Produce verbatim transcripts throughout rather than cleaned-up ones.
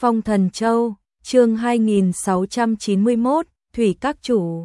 Phong Thần Châu, chương hai nghìn sáu trăm chín mươi mốt, Thủy Các Chủ.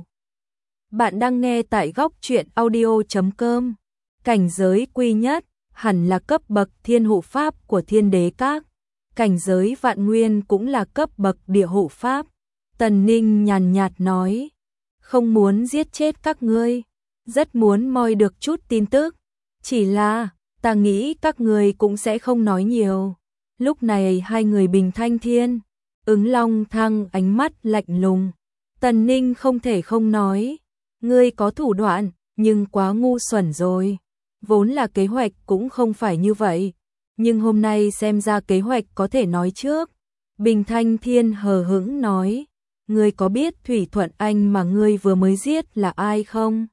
Bạn đang nghe tại góc truyện audio chấm com. Cảnh giới quy nhất, hẳn là cấp bậc thiên hộ pháp của Thiên Đế Các. Cảnh giới vạn nguyên cũng là cấp bậc địa hộ pháp. Tần Ninh nhàn nhạt nói, không muốn giết chết các ngươi, rất muốn moi được chút tin tức. Chỉ là, ta nghĩ các ngươi cũng sẽ không nói nhiều. Lúc này hai người Bình Thanh Thiên, Ứng Long Thăng ánh mắt lạnh lùng. Tần Ninh không thể không nói, ngươi có thủ đoạn, nhưng quá ngu xuẩn rồi. Vốn là kế hoạch cũng không phải như vậy, nhưng hôm nay xem ra kế hoạch có thể nói trước. Bình Thanh Thiên hờ hững nói, ngươi có biết Thủy Thuận Anh mà ngươi vừa mới giết là ai không?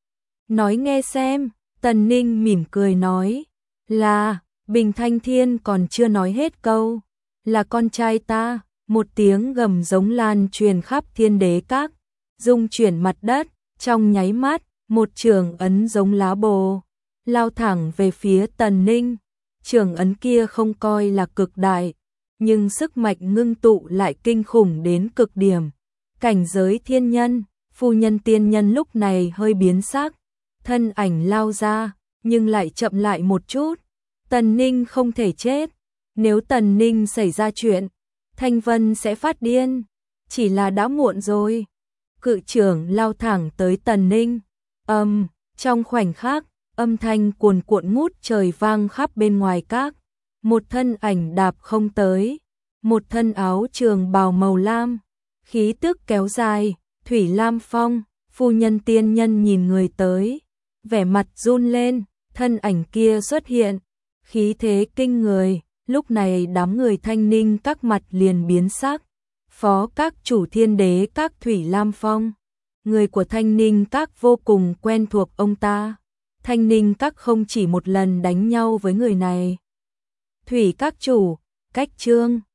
Nói nghe xem. Tần Ninh mỉm cười nói, là, Bình Thanh Thiên còn chưa nói hết câu, là con trai ta. Một tiếng gầm giống lan truyền khắp Thiên Đế Các, rung chuyển mặt đất. Trong nháy mắt, một trường ấn giống lá bồ lao thẳng về phía Tần Ninh. Trường ấn kia không coi là cực đại, nhưng sức mạnh ngưng tụ lại kinh khủng đến cực điểm. Cảnh giới thiên nhân, phu nhân tiên nhân lúc này hơi biến sắc, thân ảnh lao ra, nhưng lại chậm lại một chút. Tần Ninh không thể chết, nếu Tần Ninh xảy ra chuyện, Thanh Vân sẽ phát điên, chỉ là đã muộn rồi. Cự trưởng lao thẳng tới Tần Ninh, âm, um, trong khoảnh khắc, âm thanh cuồn cuộn ngút trời vang khắp bên ngoài các. Một thân ảnh đạp không tới, một thân áo trường bào màu lam, khí tức kéo dài, Thủy Lam Phong. Phu nhân tiên nhân nhìn người tới, vẻ mặt run lên, thân ảnh kia xuất hiện, khí thế kinh người. Lúc này đám người Thanh Ninh Các mặt liền biến sắc. Phó các chủ Thiên Đế Các Thủy Lam Phong, người của Thanh Ninh Các vô cùng quen thuộc ông ta. Thanh Ninh Các không chỉ một lần đánh nhau với người này. Thủy các chủ, cách trương,